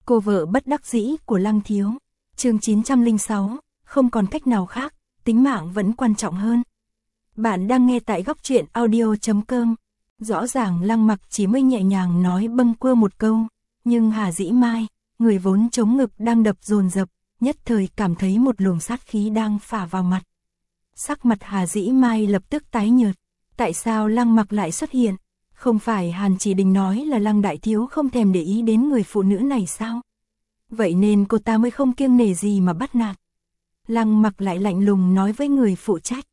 Cô vợ bất đắc dĩ của Lăng Thiếu. Chương 906, không còn cách nào khác, tính mạng vẫn quan trọng hơn. Bạn đang nghe tại góc truyện audio.com. Rõ ràng Lăng Mặc chỉ mới nhẹ nhàng nói bâng quơ một câu, nhưng Hà Dĩ Mai, người vốn chống ngực đang đập dồn dập, nhất thời cảm thấy một luồng sát khí đang phả vào mặt. Sắc mặt Hà Dĩ Mai lập tức tái nhợt. Tại sao Lăng Mặc lại xuất hiện? Không phải Hàn Chỉ Đình nói là Lăng Đại Thiếu không thèm để ý đến người phụ nữ này sao? Vậy nên cô ta mới không kiêng nể gì mà bắt nạt. Lăng Mặc lại lạnh lùng nói với người phụ trách.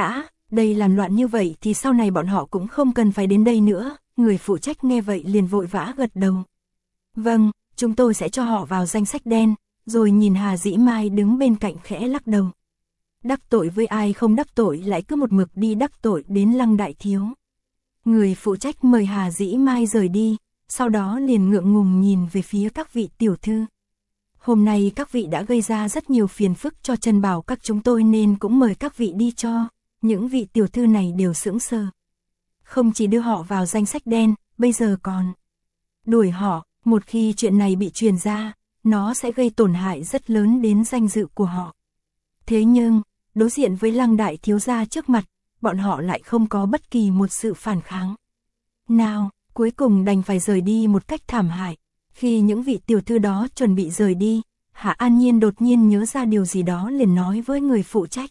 Đây làm loạn như vậy thì sau này bọn họ cũng không cần phải đến đây nữa. Người phụ trách nghe vậy liền vội vã gật đầu. Vâng, chúng tôi sẽ cho họ vào danh sách đen. Rồi nhìn Hà Dĩ Mai đứng bên cạnh khẽ lắc đầu. Đắc tội với ai không đắc tội lại cứ một mực đi đắc tội đến Lăng Đại Thiếu. Người phụ trách mời Hà Dĩ Mai rời đi, sau đó liền ngượng ngùng nhìn về phía các vị tiểu thư. Hôm nay các vị đã gây ra rất nhiều phiền phức cho Trần Bảo các chúng tôi nên cũng mời các vị đi cho. Những vị tiểu thư này đều sững sờ. Không chỉ đưa họ vào danh sách đen, bây giờ còn đuổi họ. Một khi chuyện này bị truyền ra, nó sẽ gây tổn hại rất lớn đến danh dự của họ. Thế nhưng, đối diện với Lăng Đại Thiếu gia trước mặt, bọn họ lại không có bất kỳ một sự phản kháng. Nào, cuối cùng đành phải rời đi một cách thảm hại. Khi những vị tiểu thư đó chuẩn bị rời đi, Hạ An Nhiên đột nhiên nhớ ra điều gì đó liền nói với người phụ trách.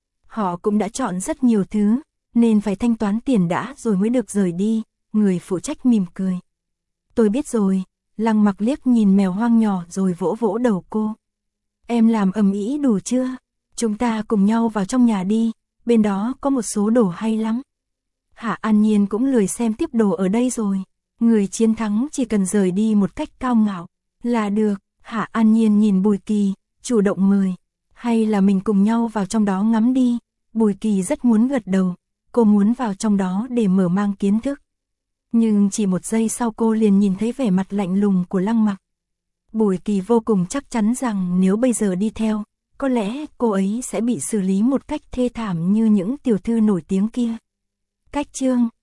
Họ cũng đã chọn rất nhiều thứ, nên phải thanh toán tiền đã rồi mới được rời đi. Người phụ trách mỉm cười. Tôi biết rồi. Lăng Mặc liếc nhìn mèo hoang nhỏ rồi vỗ vỗ đầu cô. Em làm ầm ĩ đủ chưa? Chúng ta cùng nhau vào trong nhà đi, bên đó có một số đồ hay lắm. Hạ An Nhiên cũng lười xem tiếp đồ ở đây rồi. Người chiến thắng chỉ cần rời đi một cách cao ngạo là được. Hạ An Nhiên nhìn Bùi Kỳ, chủ động mời. Hay là mình cùng nhau vào trong đó ngắm đi. Bùi Kỳ rất muốn gật đầu. Cô muốn vào trong đó để mở mang kiến thức. Nhưng chỉ một giây sau cô liền nhìn thấy vẻ mặt lạnh lùng của Lăng Mặc. Bùi Kỳ vô cùng chắc chắn rằng nếu bây giờ đi theo, có lẽ cô ấy sẽ bị xử lý một cách thê thảm như những tiểu thư nổi tiếng kia. Cách chương